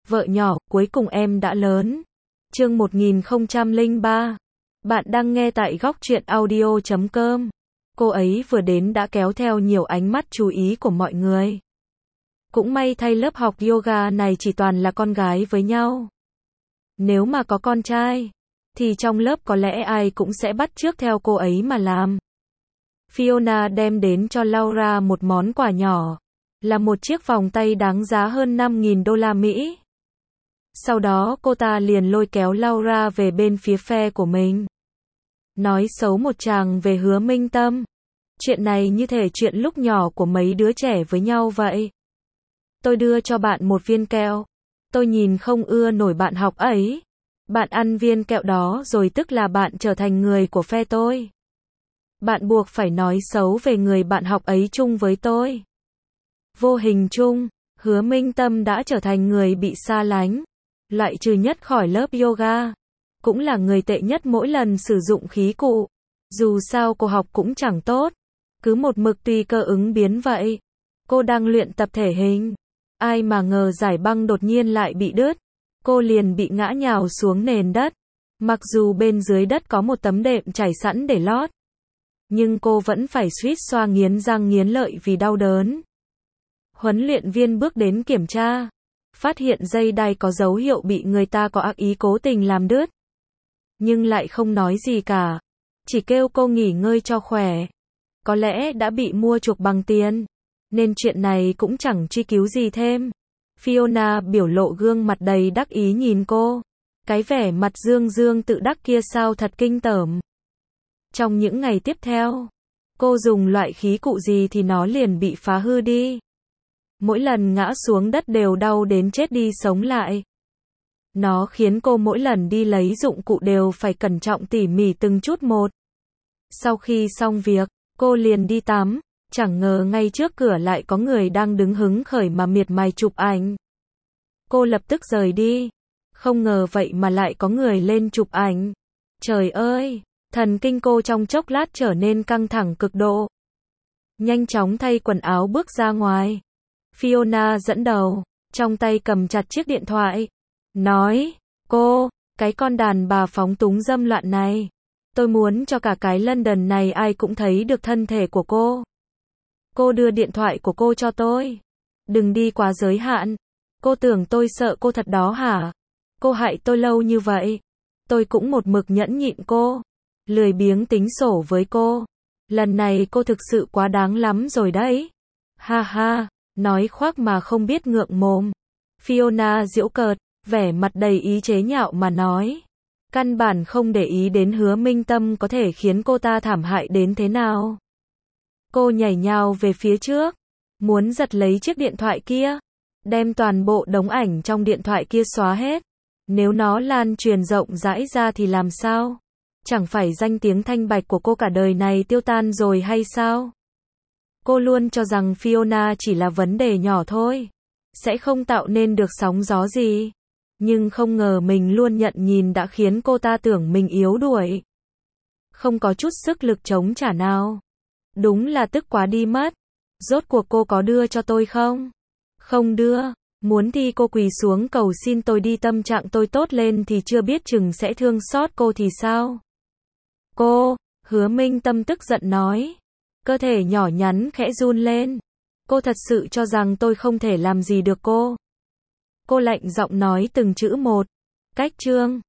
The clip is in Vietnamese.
Vợ nhỏ, cuối cùng em đã lớn. Chương 1003. Bạn đang nghe tại góc truyện audio.com. Cô ấy vừa đến đã kéo theo nhiều ánh mắt chú ý của mọi người. Cũng may thay lớp học yoga này chỉ toàn là con gái với nhau. Nếu mà có con trai, thì trong lớp có lẽ ai cũng sẽ bắt chước theo cô ấy mà làm. Fiona đem đến cho Laura một món quà nhỏ, là một chiếc vòng tay đáng giá hơn 5.000 đô la Mỹ. Sau đó cô ta liền lôi kéo Laura về bên phía phe của mình. Nói xấu một tràng về Hứa Minh Tâm. Chuyện này như thể chuyện lúc nhỏ của mấy đứa trẻ với nhau vậy. Tôi đưa cho bạn một viên kẹo. Tôi nhìn không ưa nổi bạn học ấy. Bạn ăn viên kẹo đó rồi tức là bạn trở thành người của phe tôi. Bạn buộc phải nói xấu về người bạn học ấy chung với tôi. Vô hình chung, Hứa Minh Tâm đã trở thành người bị xa lánh, loại trừ nhất khỏi lớp yoga. Cũng là người tệ nhất mỗi lần sử dụng khí cụ. Dù sao cô học cũng chẳng tốt, cứ một mực tùy cơ ứng biến vậy. Cô đang luyện tập thể hình, ai mà ngờ giải băng đột nhiên lại bị đứt. Cô liền bị ngã nhào xuống nền đất. Mặc dù bên dưới đất có một tấm đệm trải sẵn để lót, nhưng cô vẫn phải suýt xoa nghiến răng nghiến lợi vì đau đớn. Huấn luyện viên bước đến kiểm tra, phát hiện dây đai có dấu hiệu bị người ta có ác ý cố tình làm đứt. Nhưng lại không nói gì cả, chỉ kêu cô nghỉ ngơi cho khỏe. Có lẽ đã bị mua chuộc bằng tiền, nên chuyện này cũng chẳng truy cứu gì thêm. Fiona biểu lộ gương mặt đầy đắc ý nhìn cô. Cái vẻ mặt dương dương tự đắc kia sao thật kinh tởm. Trong những ngày tiếp theo, cô dùng loại khí cụ gì thì nó liền bị phá hư đi. Mỗi lần ngã xuống đất đều đau đến chết đi sống lại. Nó khiến cô mỗi lần đi lấy dụng cụ đều phải cẩn trọng tỉ mỉ từng chút một. Sau khi xong việc, cô liền đi tắm. Chẳng ngờ ngay trước cửa lại có người đang đứng hứng khởi mà miệt mài chụp ảnh. Cô lập tức rời đi. Không ngờ vậy mà lại có người lên chụp ảnh. Trời ơi, thần kinh cô trong chốc lát trở nên căng thẳng cực độ. Nhanh chóng thay quần áo bước ra ngoài. Fiona dẫn đầu, trong tay cầm chặt chiếc điện thoại. Nói, cô, cái con đàn bà phóng túng dâm loạn này. Tôi muốn cho cả cái London này ai cũng thấy được thân thể của cô. Cô đưa điện thoại của cô cho tôi. Đừng đi quá giới hạn. Cô tưởng tôi sợ cô thật đó hả? Cô hại tôi lâu như vậy. Tôi cũng một mực nhẫn nhịn cô. Lười biếng tính sổ với cô. Lần này cô thực sự quá đáng lắm rồi đấy. Ha ha, nói khoác mà không biết ngượng mồm. Fiona giễu cợt, vẻ mặt đầy ý chế nhạo mà nói. Căn bản không để ý đến Hứa Minh Tâm có thể khiến cô ta thảm hại đến thế nào. Cô nhảy nhào về phía trước, muốn giật lấy chiếc điện thoại kia, đem toàn bộ đống ảnh trong điện thoại kia xóa hết. Nếu nó lan truyền rộng rãi ra thì làm sao? Chẳng phải danh tiếng thanh bạch của cô cả đời này tiêu tan rồi hay sao? Cô luôn cho rằng Fiona chỉ là vấn đề nhỏ thôi, sẽ không tạo nên được sóng gió gì. Nhưng không ngờ mình luôn nhận nhìn đã khiến cô ta tưởng mình yếu đuổi. Không có chút sức lực chống trả nào. Đúng là tức quá đi mất. Rốt cuộc cô có đưa cho tôi không? Không đưa. Muốn thì cô quỳ xuống cầu xin tôi đi, tâm trạng tôi tốt lên thì chưa biết chừng sẽ thương xót cô thì sao? Cô, Hứa Minh Tâm tức giận nói. Cơ thể nhỏ nhắn khẽ run lên. Cô thật sự cho rằng tôi không thể làm gì được cô? Cô lạnh giọng nói từng chữ một. Cách chương.